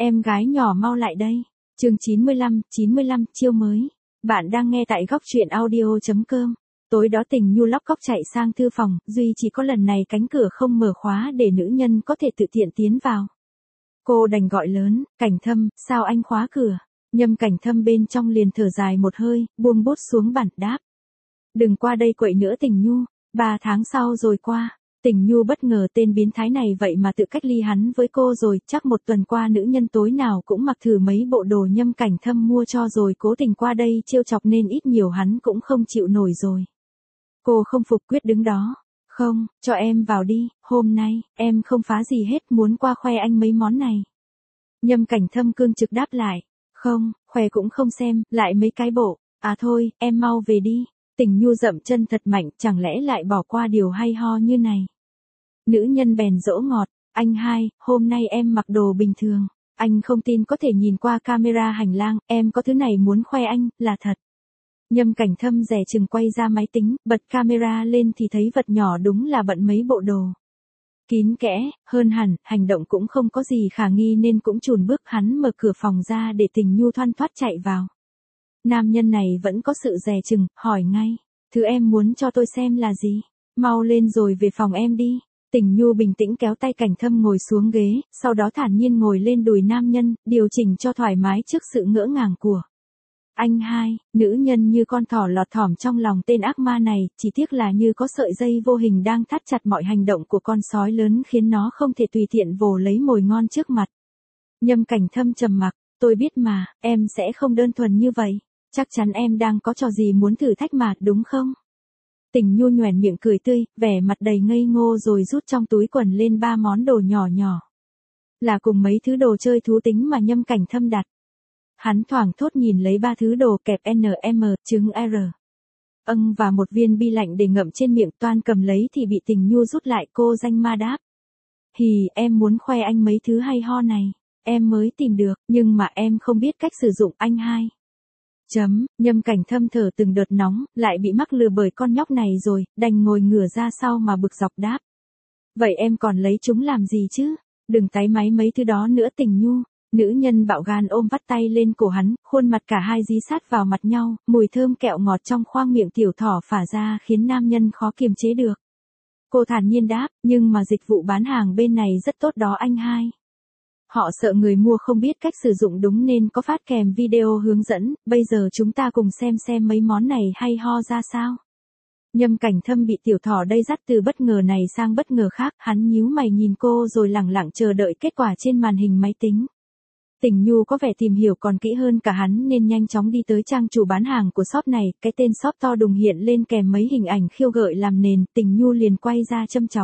Em gái nhỏ mau lại đây. Chương 95, chiêu mới. Bạn đang nghe tại góc truyện audio.com. Tối đó Tình Nhu lóc cóc chạy sang thư phòng, duy chỉ có lần này cánh cửa không mở khóa để nữ nhân có thể tự tiện tiến vào. Cô đành gọi lớn, Cảnh Thâm, sao anh khóa cửa? Nhâm Cảnh Thâm bên trong liền thở dài một hơi, buông bút xuống bàn đáp. Đừng qua đây quậy nữa Tình Nhu, 3 tháng sau rồi qua. Tình Nhu bất ngờ tên biến thái này vậy mà tự cách ly hắn với cô rồi, chắc một tuần qua nữ nhân tối nào cũng mặc thử mấy bộ đồ Nhâm Cảnh Thâm mua cho rồi cố tình qua đây trêu chọc nên ít nhiều hắn cũng không chịu nổi rồi. Cô không phục quyết đứng đó. Không, cho em vào đi, hôm nay, em không phá gì hết muốn qua khoe anh mấy món này. Nhâm Cảnh Thâm cương trực đáp lại. Không, khoe cũng không xem, lại mấy cái bộ. À thôi, em mau về đi. Tình Nhu dậm chân thật mạnh, chẳng lẽ lại bỏ qua điều hay ho như này. Nữ nhân bèn dỗ ngọt, anh hai, hôm nay em mặc đồ bình thường. Anh không tin có thể nhìn qua camera hành lang, em có thứ này muốn khoe anh, là thật. Nhâm Cảnh Thâm dè chừng quay ra máy tính, bật camera lên thì thấy vật nhỏ đúng là bận mấy bộ đồ. Kín kẽ, hơn hẳn, hành động cũng không có gì khả nghi nên cũng chùn bước hắn mở cửa phòng ra để Tình Nhu thoăn thoắt chạy vào. Nam nhân này vẫn có sự dè chừng, hỏi ngay, thứ em muốn cho tôi xem là gì? Mau lên rồi về phòng em đi. Tình Nhu bình tĩnh kéo tay Cảnh Thâm ngồi xuống ghế, sau đó thản nhiên ngồi lên đùi nam nhân, điều chỉnh cho thoải mái trước sự ngỡ ngàng của anh hai. Nữ nhân như con thỏ lọt thỏm trong lòng tên ác ma này, chỉ tiếc là như có sợi dây vô hình đang thắt chặt mọi hành động của con sói lớn khiến nó không thể tùy tiện vồ lấy mồi ngon trước mặt. Nhâm Cảnh Thâm trầm mặc, tôi biết mà, em sẽ không đơn thuần như vậy. Chắc chắn em đang có trò gì muốn thử thách mà, đúng không? Tình Nhu nhoẻn miệng cười tươi, vẻ mặt đầy ngây ngô rồi rút trong túi quần lên 3 món đồ nhỏ nhỏ. Là cùng mấy thứ đồ chơi thú tính mà Nhâm Cảnh Thâm đặt. Hắn thoảng thốt nhìn lấy 3 thứ đồ kẹp NM, trứng R. Và một viên bi lạnh để ngậm trên miệng, toan cầm lấy thì bị Tình Nhu rút lại. Cô danh ma đáp. Hì, em muốn khoe anh mấy thứ hay ho này. Em mới tìm được, nhưng mà em không biết cách sử dụng anh hai. Nhâm Cảnh Thâm thở từng đợt nóng, lại bị mắc lừa bởi con nhóc này rồi, đành ngồi ngửa ra sau mà bực dọc đáp. Vậy em còn lấy chúng làm gì chứ? Đừng táy máy mấy thứ đó nữa Tình Nhu. Nữ nhân bạo gan ôm vắt tay lên cổ hắn, khuôn mặt cả hai dí sát vào mặt nhau, mùi thơm kẹo ngọt trong khoang miệng tiểu thỏ phả ra khiến nam nhân khó kiềm chế được. Cô thản nhiên đáp, nhưng mà dịch vụ bán hàng bên này rất tốt đó anh hai. Họ sợ người mua không biết cách sử dụng đúng nên có phát kèm video hướng dẫn, bây giờ chúng ta cùng xem mấy món này hay ho ra sao. Nhâm Cảnh Thâm bị tiểu thỏ đây dắt từ bất ngờ này sang bất ngờ khác, hắn nhíu mày nhìn cô rồi lẳng lặng chờ đợi kết quả trên màn hình máy tính. Tình Nhu có vẻ tìm hiểu còn kỹ hơn cả hắn nên nhanh chóng đi tới trang chủ bán hàng của shop này, cái tên shop to đùng hiện lên kèm mấy hình ảnh khiêu gợi làm nền, Tình Nhu liền quay ra châm chọc.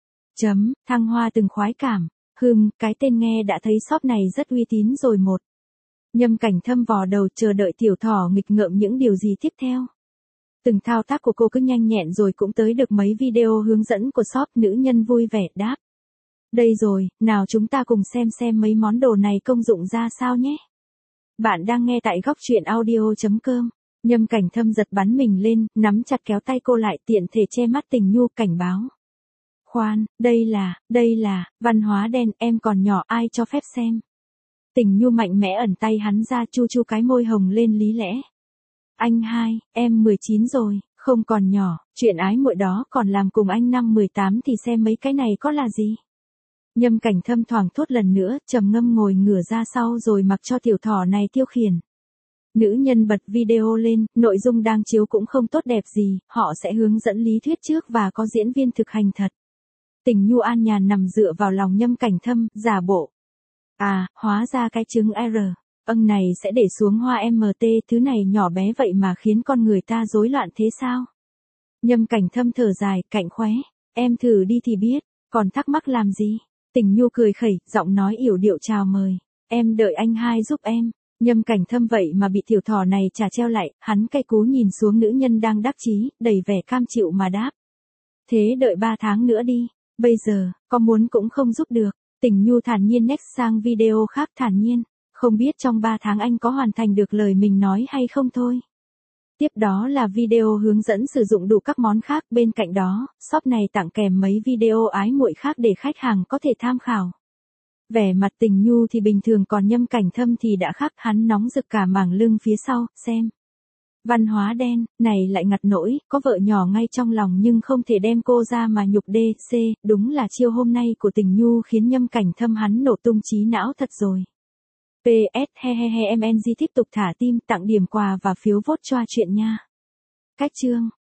Thăng Hoa từng khoái cảm. Cái tên nghe đã thấy shop này rất uy tín rồi một. Nhâm Cảnh Thâm vò đầu chờ đợi tiểu thỏ nghịch ngợm những điều gì tiếp theo. Từng thao tác của cô cứ nhanh nhẹn rồi cũng tới được mấy video hướng dẫn của shop. Nữ nhân vui vẻ đáp. Đây rồi, nào chúng ta cùng xem mấy món đồ này công dụng ra sao nhé. Bạn đang nghe tại góc truyện audio.com. Nhâm Cảnh Thâm giật bắn mình lên, nắm chặt kéo tay cô lại tiện thể che mắt Tình Nhu cảnh báo. Khoan, đây là, văn hóa đen, em còn nhỏ ai cho phép xem. Tình Nhu mạnh mẽ ẩn tay hắn ra chu cái môi hồng lên lý lẽ. Anh hai, em 19 rồi, không còn nhỏ, chuyện ái muội đó còn làm cùng anh năm 18 thì xem mấy cái này có là gì. Nhâm Cảnh Thâm thoảng thốt lần nữa, trầm ngâm ngồi ngửa ra sau rồi mặc cho tiểu thỏ này tiêu khiển. Nữ nhân bật video lên, nội dung đang chiếu cũng không tốt đẹp gì, họ sẽ hướng dẫn lý thuyết trước và có diễn viên thực hành thật. Tình Nhu an nhàn nằm dựa vào lòng Nhâm Cảnh Thâm, giả bộ. À, hóa ra cái trứng R. Này sẽ để xuống hoa MT, thứ này nhỏ bé vậy mà khiến con người ta rối loạn thế sao? Nhâm Cảnh Thâm thở dài, cạnh khóe. Em thử đi thì biết, còn thắc mắc làm gì? Tình Nhu cười khẩy, giọng nói yểu điệu chào mời. Em đợi anh hai giúp em. Nhâm Cảnh Thâm vậy mà bị tiểu thỏ này trả treo lại, hắn cay cú nhìn xuống nữ nhân đang đắc chí, đầy vẻ cam chịu mà đáp. Thế đợi 3 tháng nữa đi. Bây giờ, có muốn cũng không giúp được. Tình Nhu thản nhiên next sang video khác thản nhiên. Không biết trong 3 tháng anh có hoàn thành được lời mình nói hay không thôi. Tiếp đó là video hướng dẫn sử dụng đủ các món khác, bên cạnh đó, shop này tặng kèm mấy video ái muội khác để khách hàng có thể tham khảo. Vẻ mặt Tình Nhu thì bình thường còn Nhâm Cảnh Thâm thì đã khác, hắn nóng rực cả mảng lưng phía sau, xem. Văn hóa đen, này lại ngặt nỗi, có vợ nhỏ ngay trong lòng nhưng không thể đem cô ra mà nhục đê, c, đúng là chiêu hôm nay của Tình Nhu khiến Nhâm Cảnh Thâm hắn nổ tung trí não thật rồi. PS MNG tiếp tục thả tim, tặng điểm quà và phiếu vote cho chuyện nha. Cách chương